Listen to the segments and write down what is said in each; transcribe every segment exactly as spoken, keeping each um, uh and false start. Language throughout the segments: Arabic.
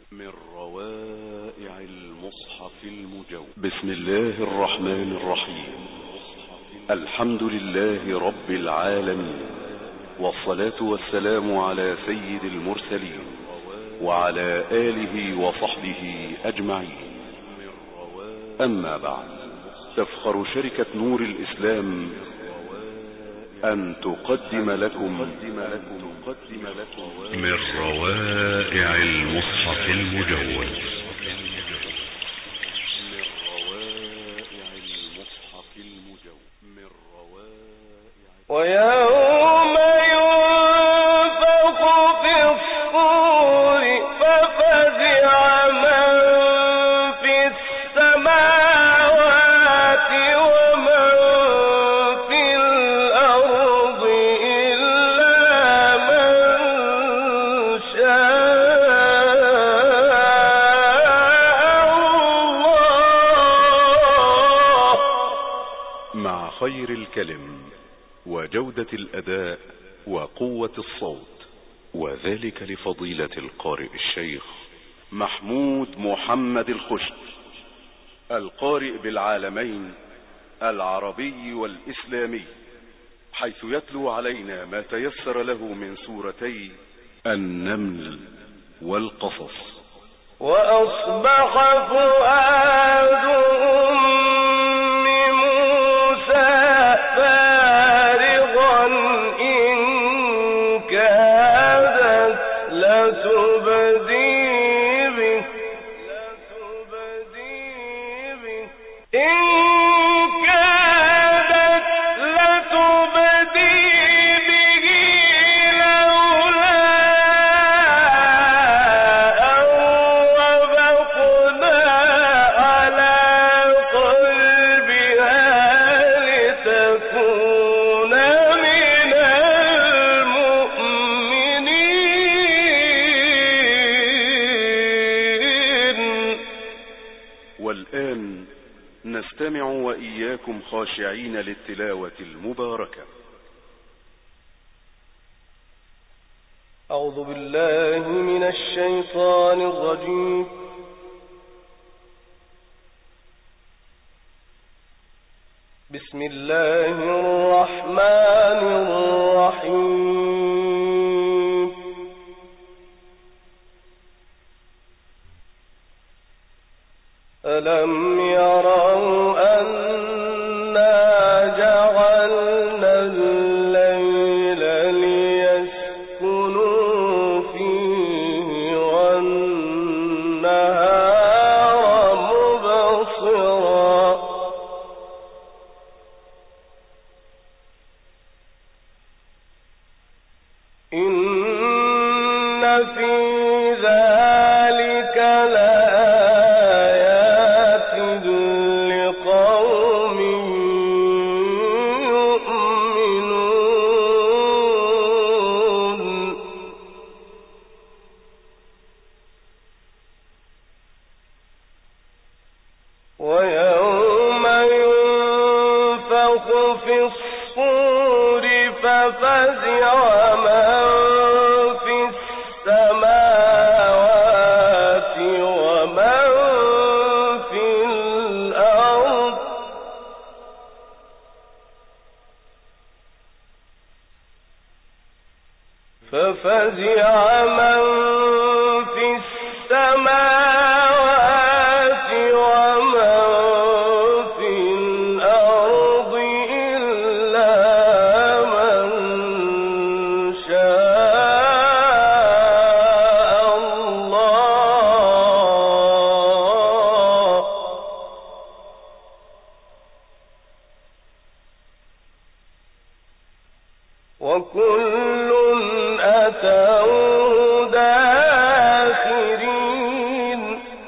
من روائع المصحف المجود. بسم الله الرحمن الرحيم. الحمد لله رب العالمين، والصلاة والسلام على سيد المرسلين وعلى آله وصحبه أجمعين. أما بعد، تفخر شركة نور الإسلام أن تقدم لكم من روائع المصحف المجود. ويوم ينفخ في الصور ففزع من في السماوات ومن في الأرض إلا من شاء الله. مع خير الكلم وجودة الأداء وقوة الصوت، وذلك لفضيلة القارئ الشيخ محمود محمد الخشت، القارئ بالعالمين العربي والإسلامي، حيث يتلو علينا ما تيسر له من سورتي النمل والقصص. وأصبح فؤاد أم موسى فارغا إن كادت لتبدي به إن كادت لتبدي به لولا أن ربطنا على قلبها لتكون من المؤمنين. والآن نستمع وإياكم خاشعين للتلاوة المباركة. أعوذ بالله من الشيطان الرجيم. بسم الله الرحمن الرحيم. ألم يروا أنا جعلنا الليل ليسكنوا فيه والنهار مبصرا إن في ذلك لآيات لقوم يؤمنون. ويوم ينفخ في الصور ففزع من في السماوات ومن في الأرض ففزع من في السماوات ومن في الأرض إلا من شاء الله. وكل أتوا داخرين.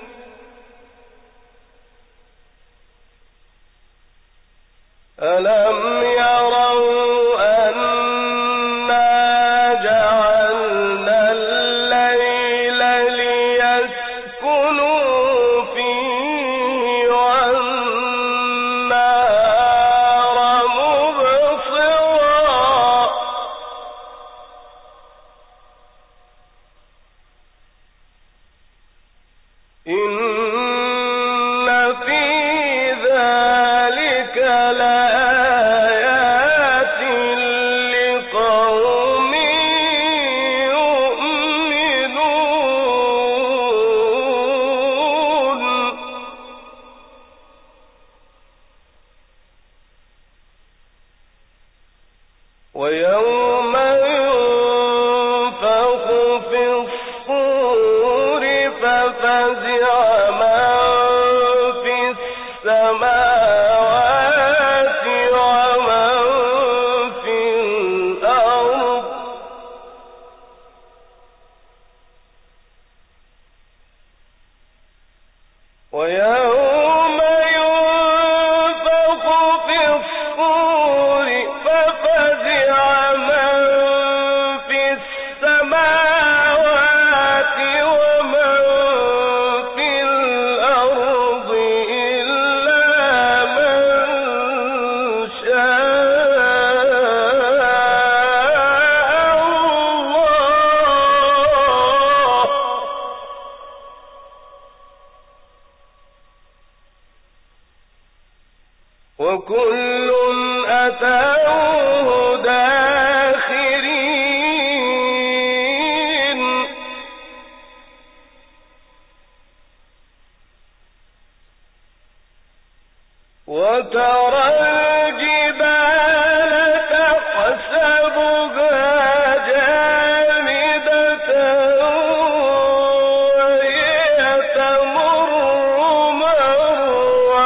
ألم يروا أنا جعلنا الليل ليسكنوا فيه والنهار مبصرا ويوم ينفخ في الصور ففزع من في السماوات ومن في الأرض ويوم ينفخ في الصور ففزع من في السماوات ومن في الأرض إلا من شاء الله وكل أتوه داخرين وترى الجبال تحسبها جامدة وهي تمر مر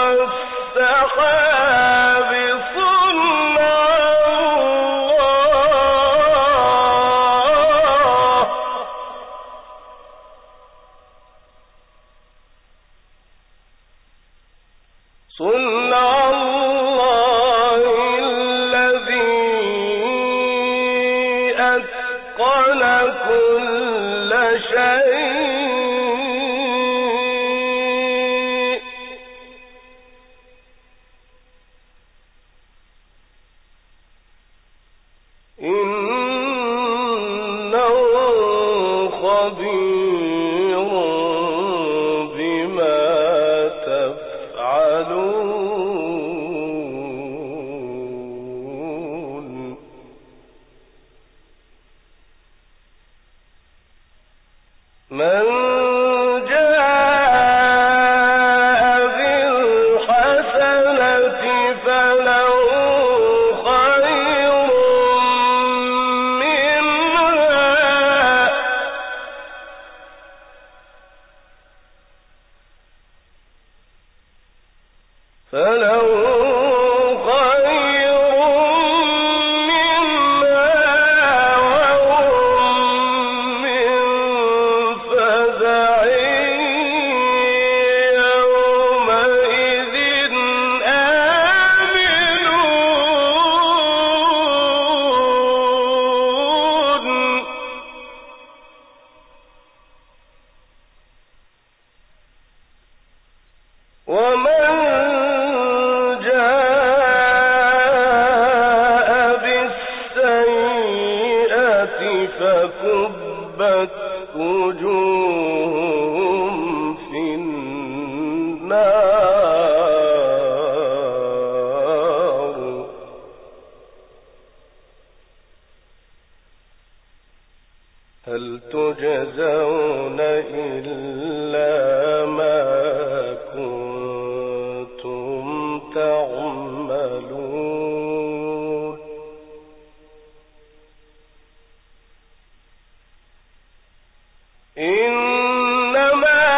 السحاب صنع الله صنع الله الذي أتقن كل شيء إنه خبير بما تفعلون من جاء بالحسنة فله خير منها فله خير منها وهم من فزع يومئذ آمنون ومن جاء بالسيئة فكبت وجوههم في النار هل تجزون إلا ما كنتم تعملون إنما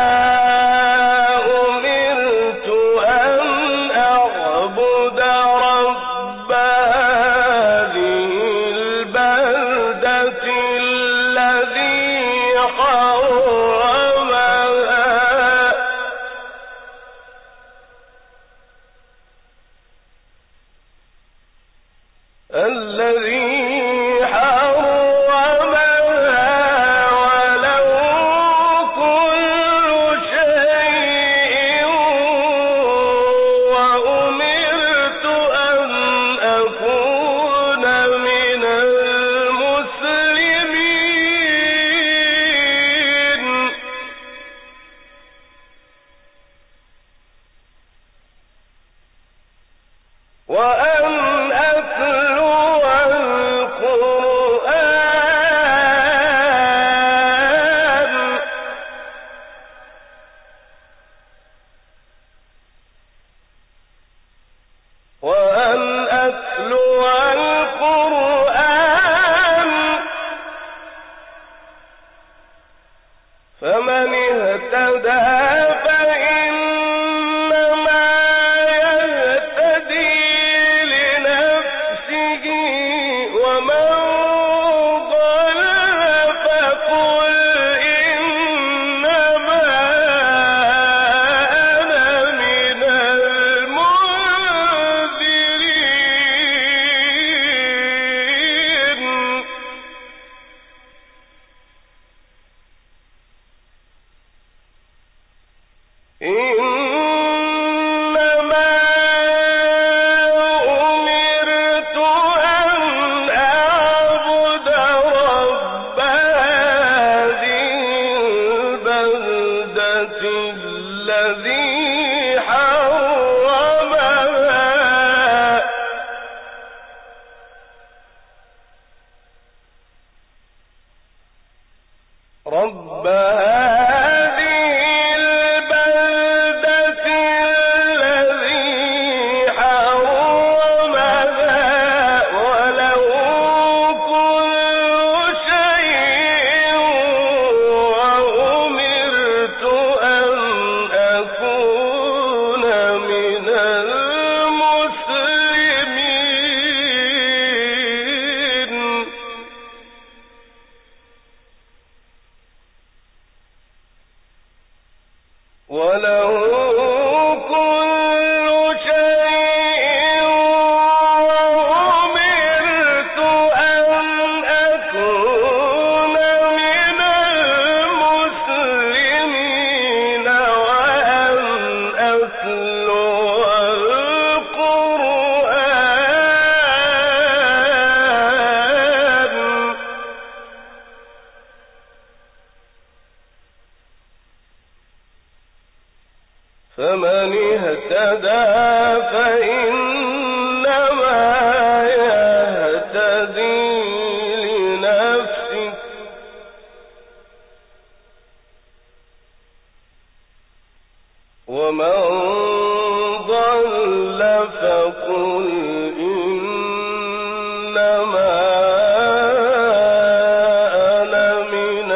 أمرت أن أعبد رب هذه البلدة الذي حرمها رب هذه البلدة الذي حرمها وله كل شيء وأمرت أن أكون من المسلمين وله كل شيء وأمرت أن أكون من المسلمين وأن أتلو القرآن فمن اهتدى فإنما يهتدي لنفسه ومن ضل فقل إنما أنا من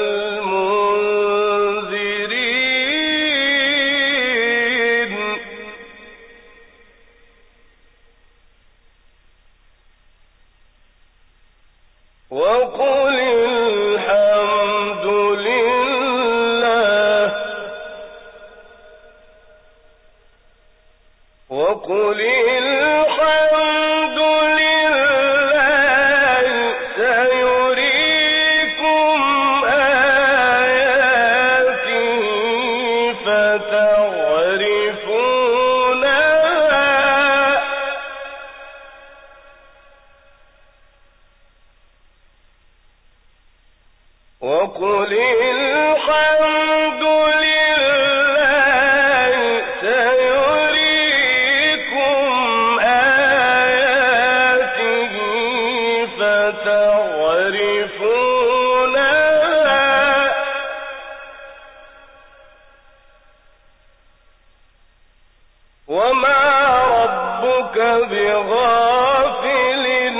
المنذرين وقل الحمد لله وقل الحمد لله سيريكم آياته فتعرفونها وقل الحمد لله سيريكم آياته فتعرفونها وما ربك بغافل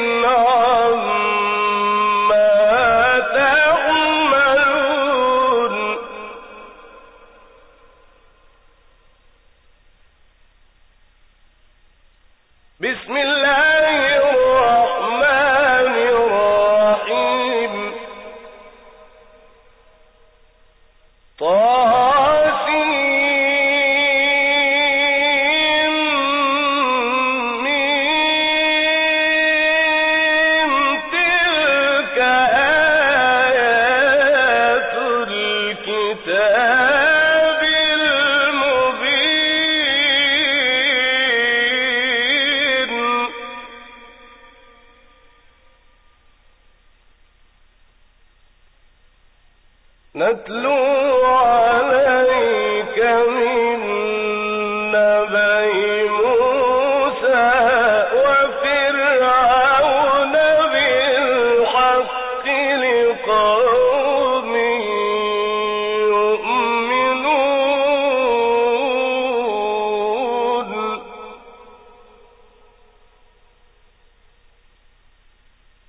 عما تعملون بسم الله الرحمن الرحيم طاسيم تلك آيات الكتاب المبين نتلو عليك من نبأ موسى وفرعون بالحق لقوم يؤمنون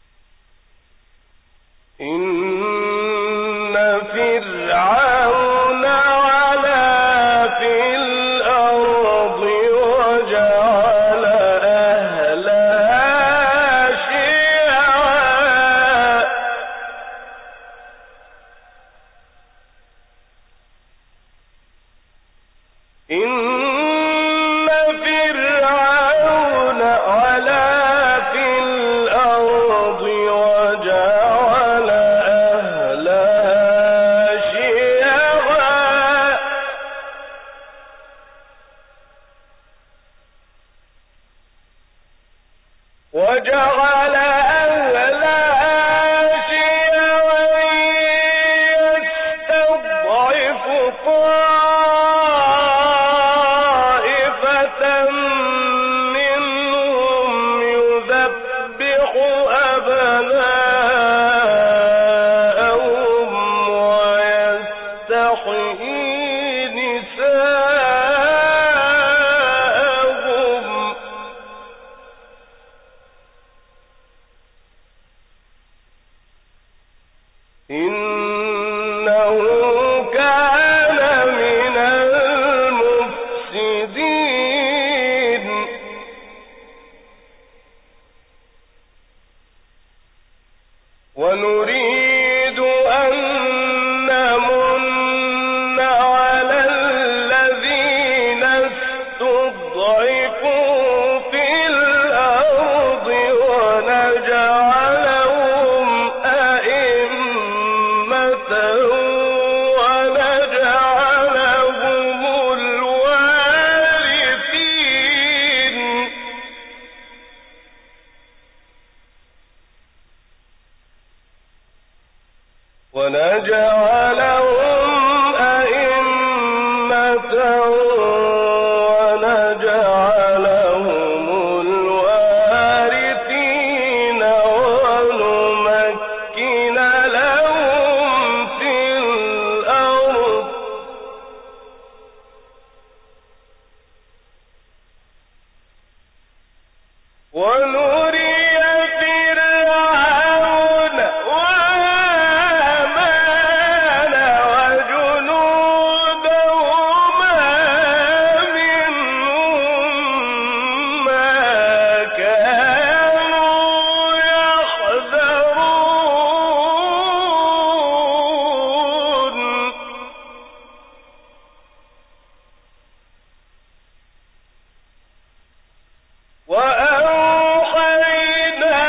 إن فرعون نساءهم إنه كان من المفسدين ونريد أن نمن على الذين استضعفوا في الأرض ونجعلهم أئمة ونجعلهم الوارثين ونجعلهم أئمة ونجعلهم الوارثين ونمكن لهم في الأرض ونري فرعون وهامان وجنودهما منهم ما كانوا يحذرون وأوحينا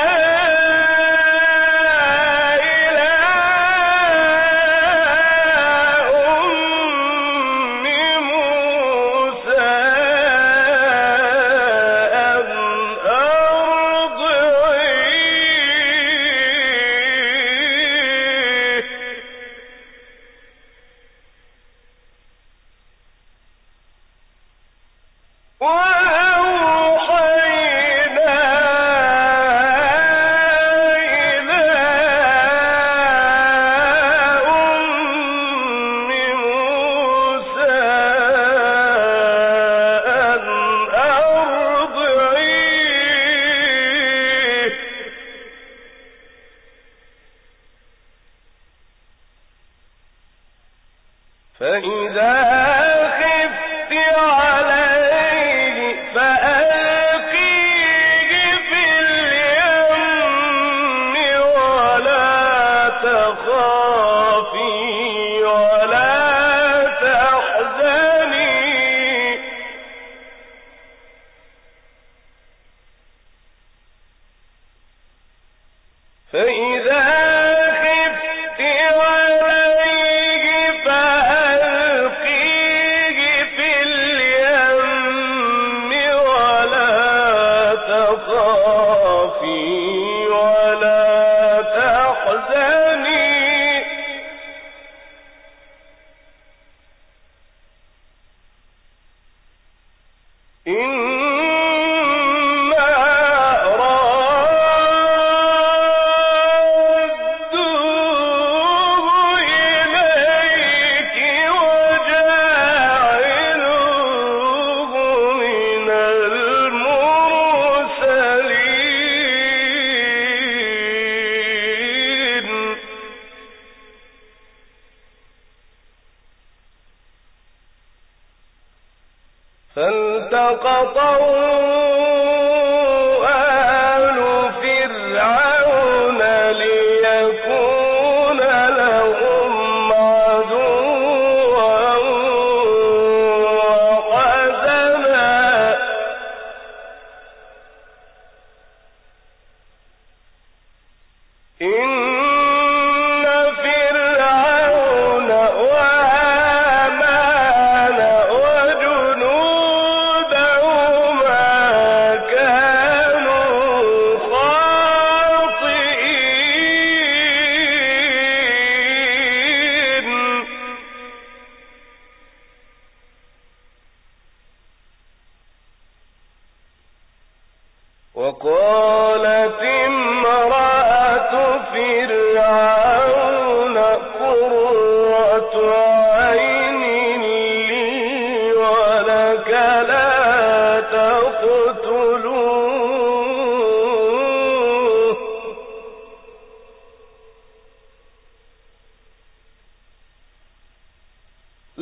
إلى أم موسى أن أرضعيه وأوحينا إلى أم موسى أن أرضعيه فإذا خفت عليه فألقيه في اليم ولا تخافي ولا تحزني فإذا خفت عليه فألقيه في اليم ولا تخافي ولا تحزني إنا رادوه إليك وجاعلوه من المرسلين فالتقطه آل فرعون ليكون لهم عدوا وحزنا إن فرعون وهامان وجنودهما كانوا خاطئين وقالت امرأة فرعون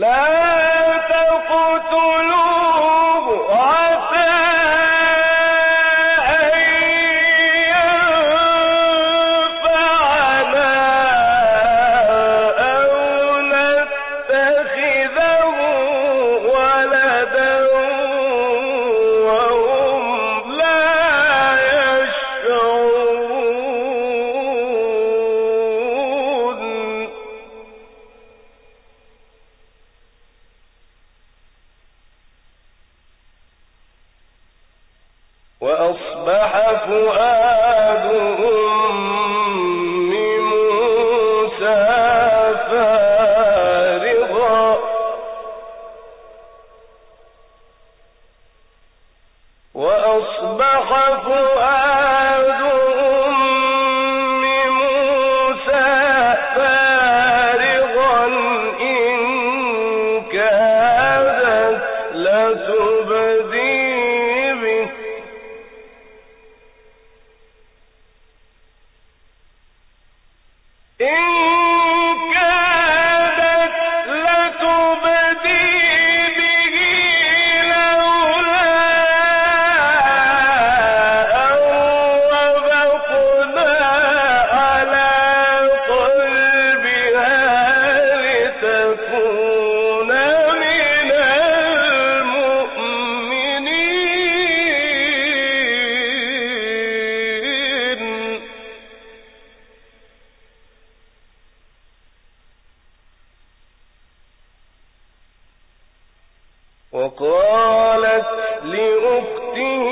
وقالت لأخته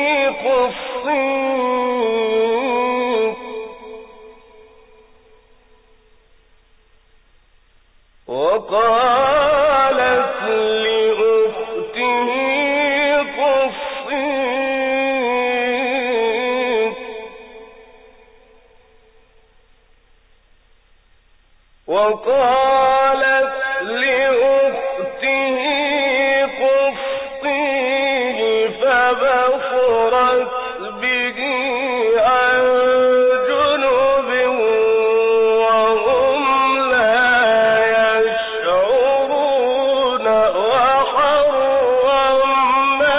قصيه وقالت لأخته قصيه وقالت لأخته قصيه فبصرت به عن جنب وهم لا يشعرون وحرمنا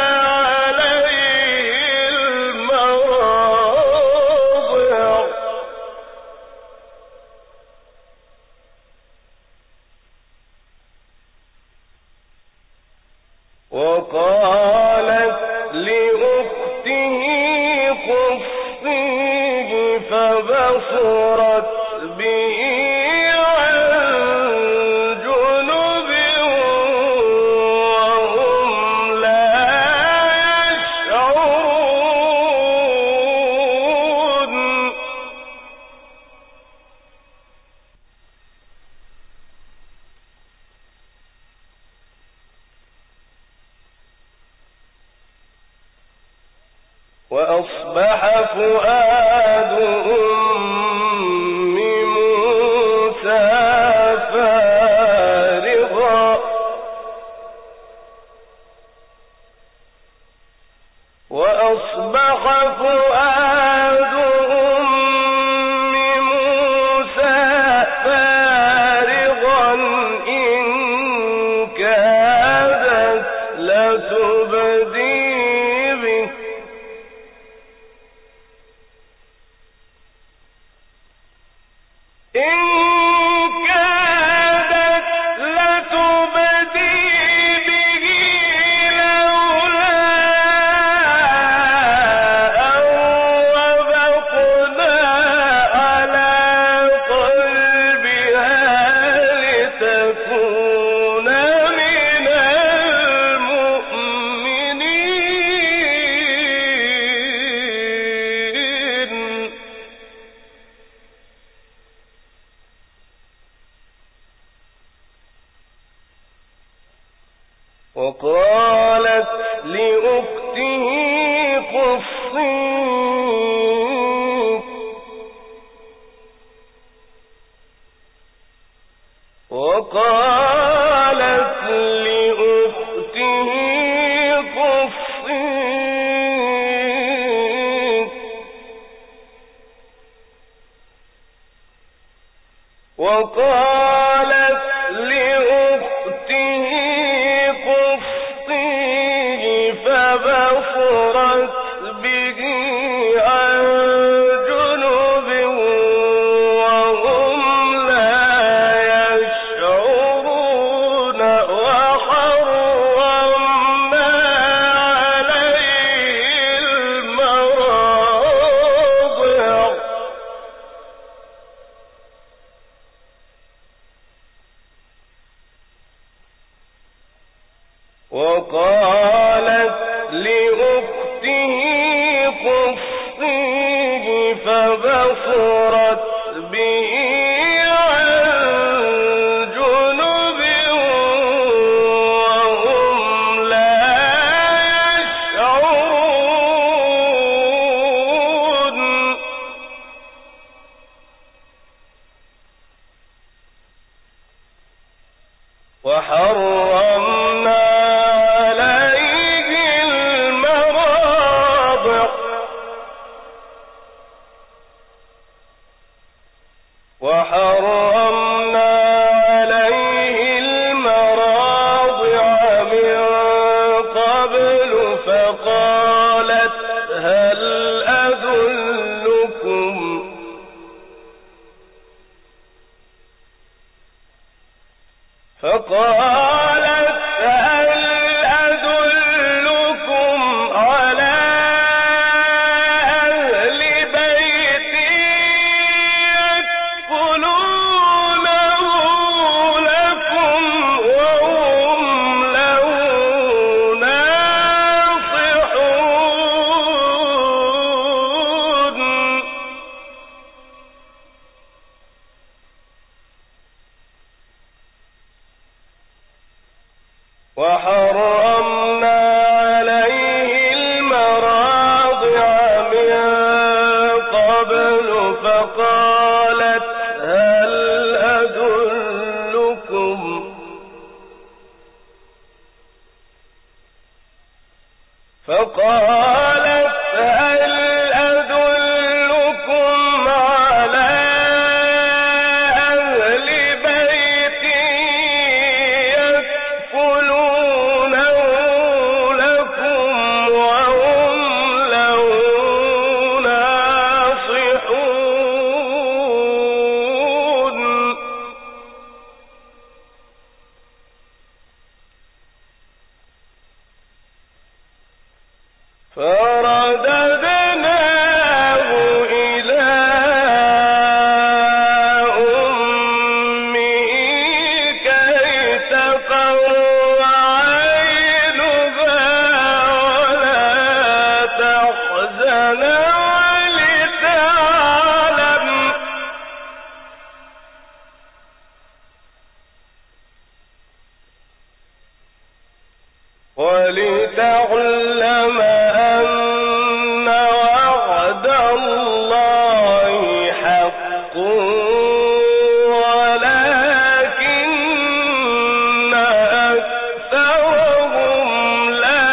عليه المراضع وقالت لأخته قصيه فبصرت به عن جنب وهم لا يشعرون وأصبح فؤاد أم موسى فارغا وأصبح فؤاد أم موسى فارغا إن كادت لتبدي به إن كادت لتبدي به لولا أن ربطنا على قلبها لتكون من المؤمنين وقالت لأخته قصيه وقالت لأخته قصيه وقالت لأخته فبصرت به عن جنب وهم لا يشعرون وحرمنا عليه المراضع وحرمنا عليه المراضع من قبل فقالت هل أدلكم فقالت هل أدلكم على أهل بيت يكفلونه لكم وهم له ناصحون وحرمنا عليه المراضع من قبل فقالت هل أدلكم فقالت هل أدلكم على أهل بيت يكفلونه لكم وهم له ناصحون فرددناه إلى أمه كي تقر عينها ولا تحزن ولتعلم ولتعلم أن وعد الله حق ولكن أكثرهم لا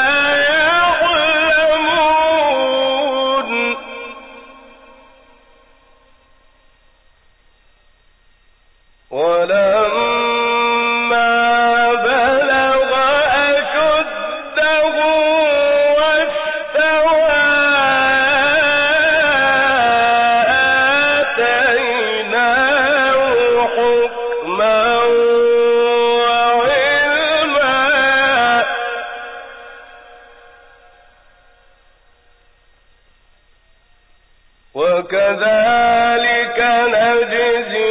يعلمون ولما بلغ أشده واستوى آتيناه حكما وعلما وكذلك نجزي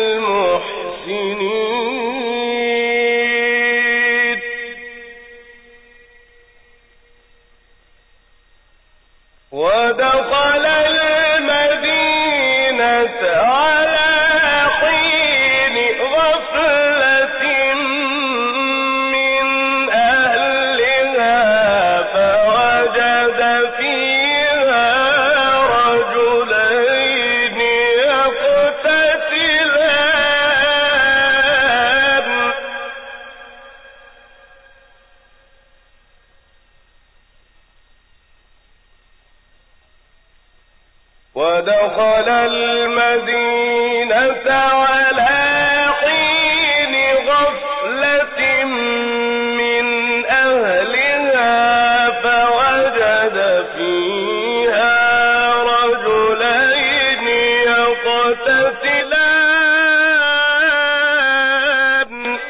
المحسنين ودخل المدينة على حين غفلة من أهلها فوجد فيها رجلين يقتتلان ودخل المدينة على حين غفلة من أهلها فوجد فيها رجلين يقتتلان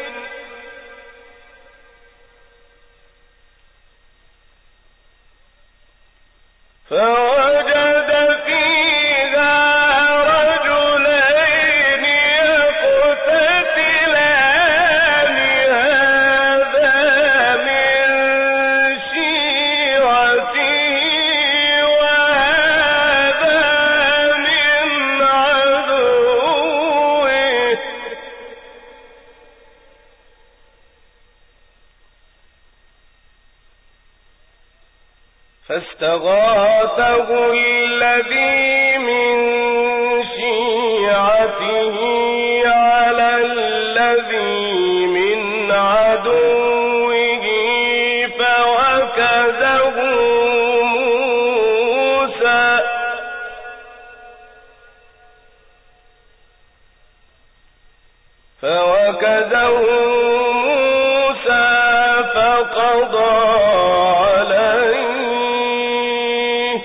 فوجد فيها رجلين يقتتلان هذا من شيعته وهذا من فاستغاثه الذي من شيعته على الذي من عدوه فوكزه موسى فوكزه موسى فقضى عليه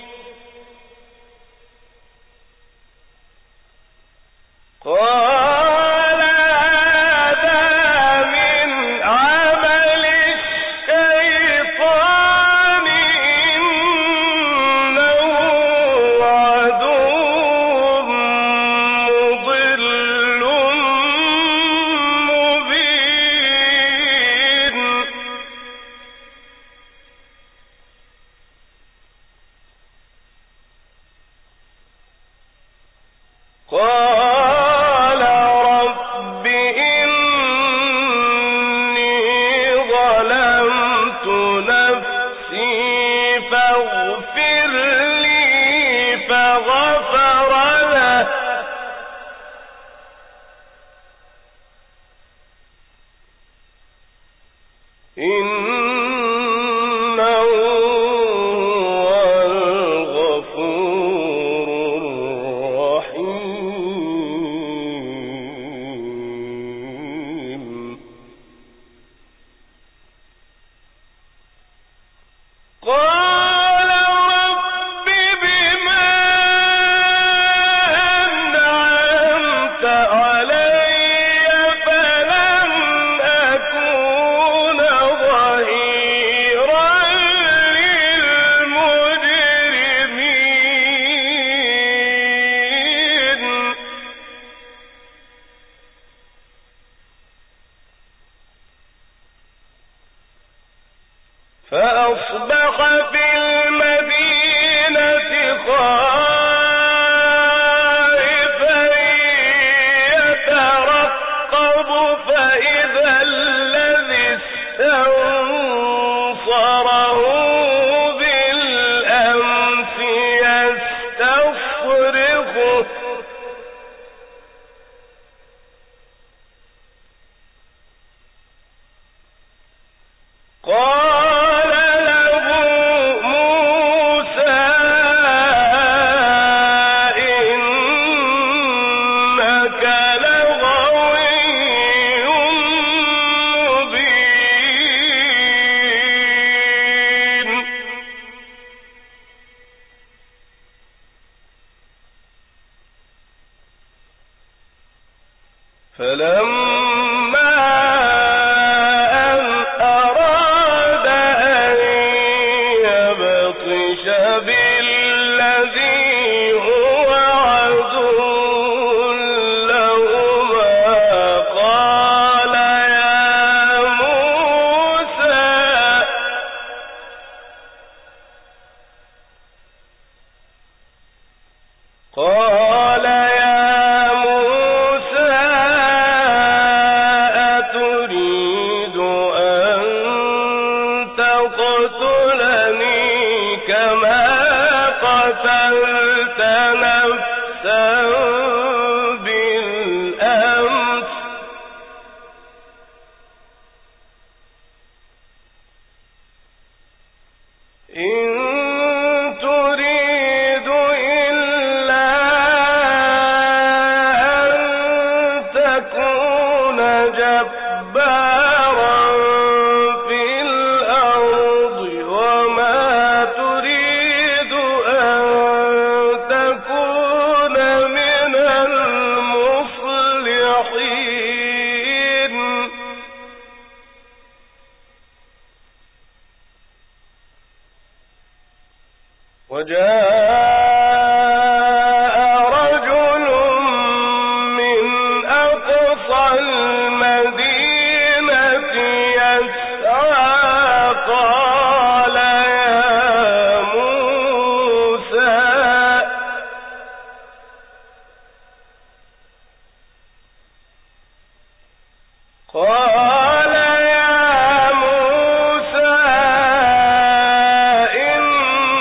قال هذا من عمل الشيطان إنه عدو مضل مبين قال رب إني ظلمت نفسي فاغفر لي فغفر له إنه هو الغفور الرحيم قال رب بما أنعمت علي فلن أكون ظهيرا للمجرمين فأصبح في المدينة خائفا يترقب فإذا الذي استنصره بالأمس يستصرخه قال له موسى إنك لغوي مبين فلما أن أراد أن يبطش بالذي هو عدو لهما قال يا موسى قال يا موسى أتريد أن تقتلني كما قتلت نفسا بالأمس إن تريد إلا أن تكون جبارا في الأرض وما تريد أن تكون من المصلحين وجاء رجل من أقصى المدينة يسعى قال يا موسى قال يا موسى إن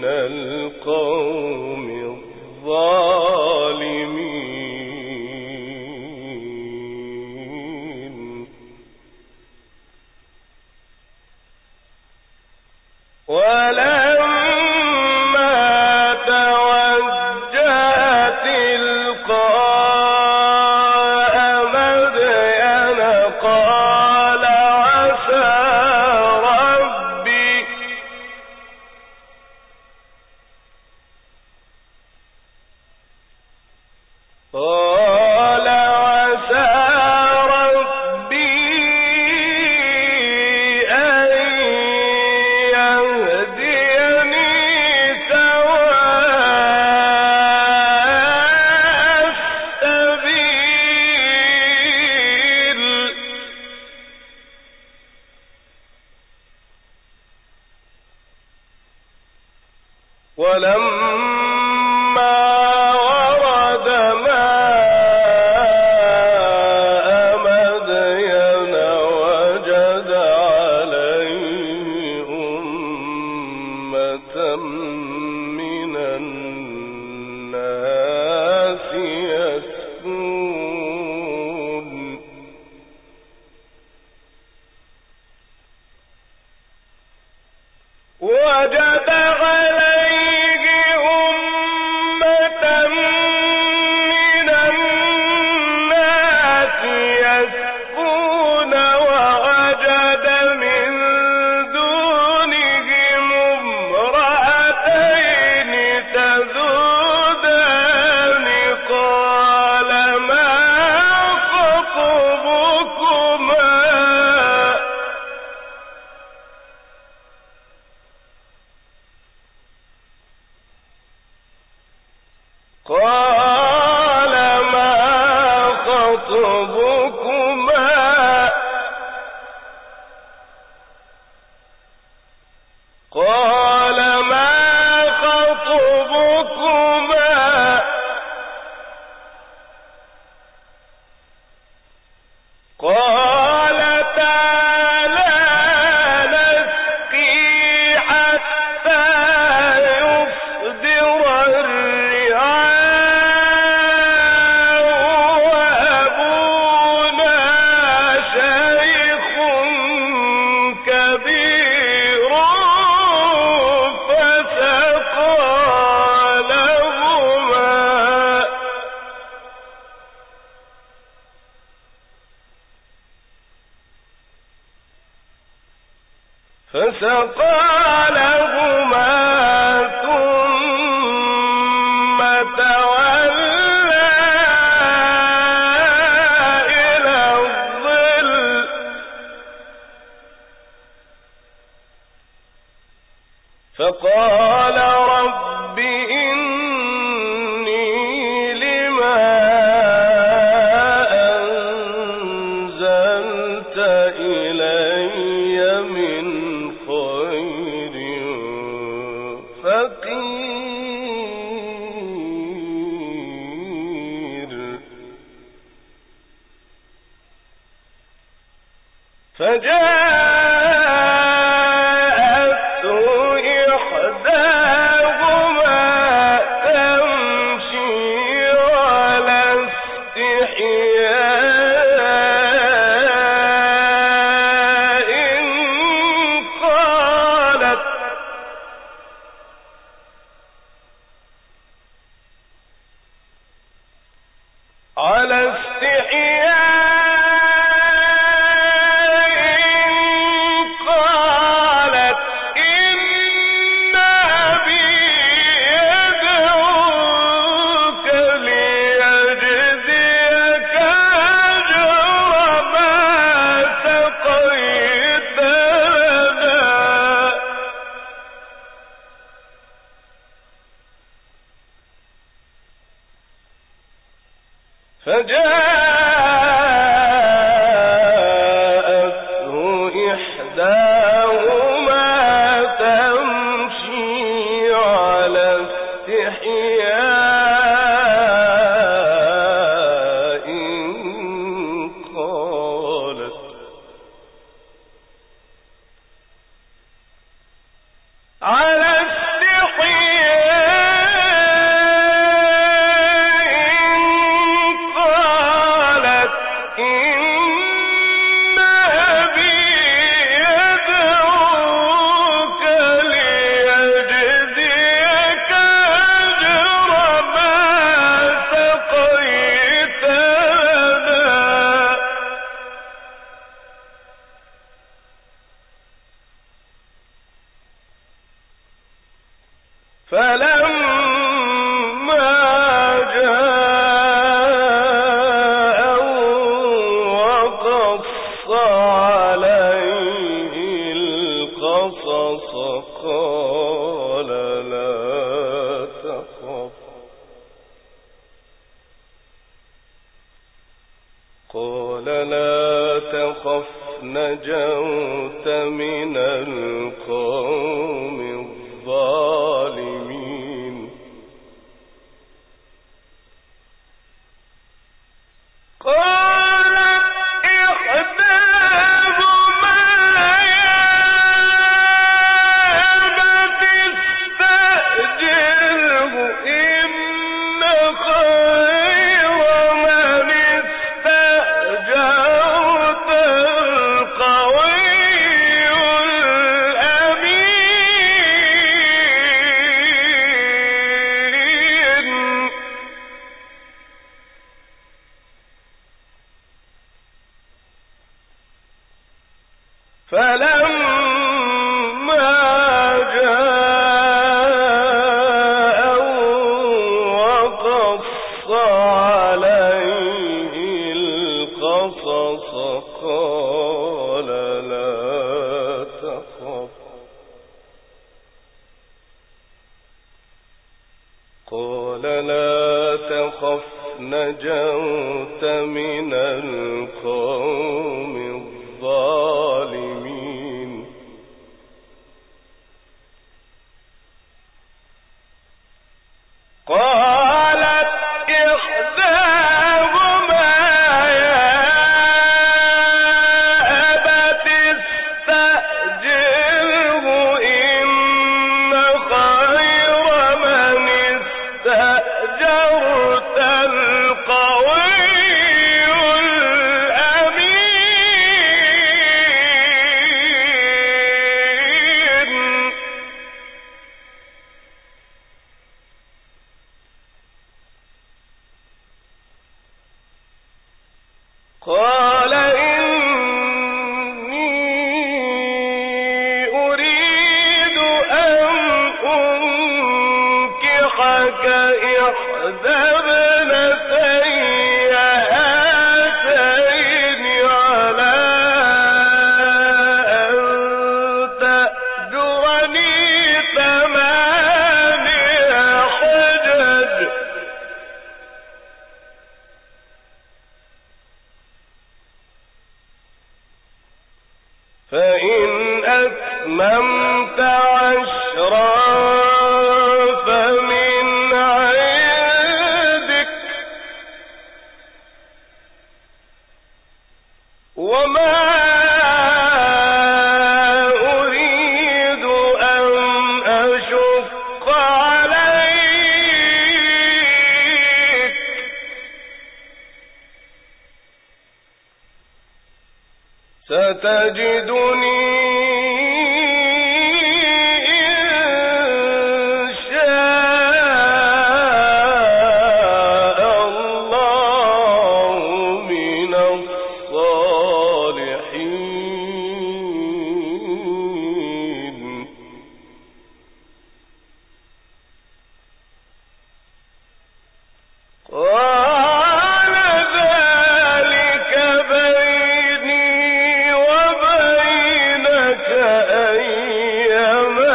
القوم الظالمين. ولما توجه تلقاء مدين قال عسى ربي قال عسى ربي أن يهديني سواء السبيل. ولما ورد ماء مدين وجد عليه أمة من الناس يسقون. وجد عليه أمة من الناس يسقون ووجد من دونهم امرأتين تذودان قال ما خطبكما قال ما خطبكما قال ما خطبكما قالتا لا نسقي حتى يصدر الرعاء وأبونا شيخ كبير فسقى لهما فسقى لهما ثم تولى إلى الظل فقال رب إني لما أنزلت إلي من خير فقير. فجاءته إحداهما تمشي على استحياء قالت على استحياء قالت إن أبي يدعوك ليجزيك أجر ما سقيت لنا فجاءته إحداهما تمشي على استحياء قالت على استحياء نجوت من القوم الظالمين قالت إحداهما يا أبت استأجره إن خير من استأجرت فلما جاءه وقص عليه القصص قال لا تخف قال لا تخف نجوت من القوم الظالمين قالت إحداهما يا أبت استأجره إن خير من استأجرت القوي قال إني أريد أن أنكحك إحدى ابنتي هاتين على أن تأجرني ثماني حجج فإن أتممت عشرا فمن عندك وما أريد أن أشق عليك ستجدني إن شاء الله من الصالحين قال ذلك بيني وبينك أيما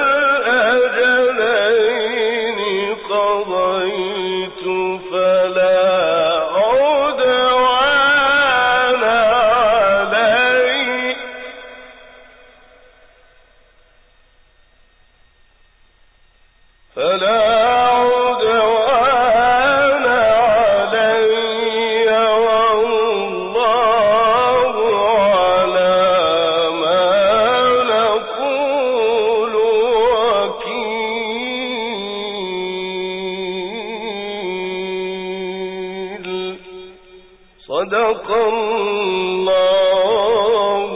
الأجلين قضيت فلا عدوان علي فلا عدوان علي والله على ما نقول وكيل صدق الله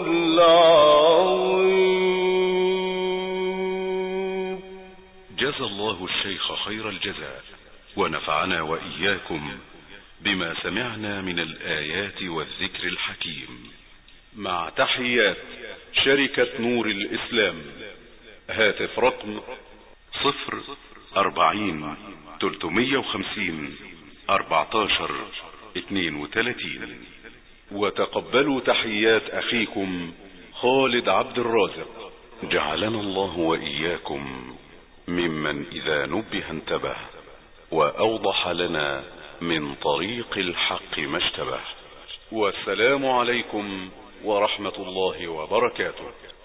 العظيم. جزى الله الشيخ خير الجزاء ونفعنا وإياكم بما سمعنا من الآيات والذكر الحكيم. مع تحيات شركة نور الإسلام. هاتف رقم صفر أربعين تلتمية وخمسين أربعتاشر اتنين وتلاتين. وتقبلوا تحيات أخيكم خالد عبد الرازق، جعلنا الله وإياكم ممن إذا نبه انتبه وأوضح لنا من طريق الحق ما اشتبه. والسلام عليكم ورحمة الله وبركاته.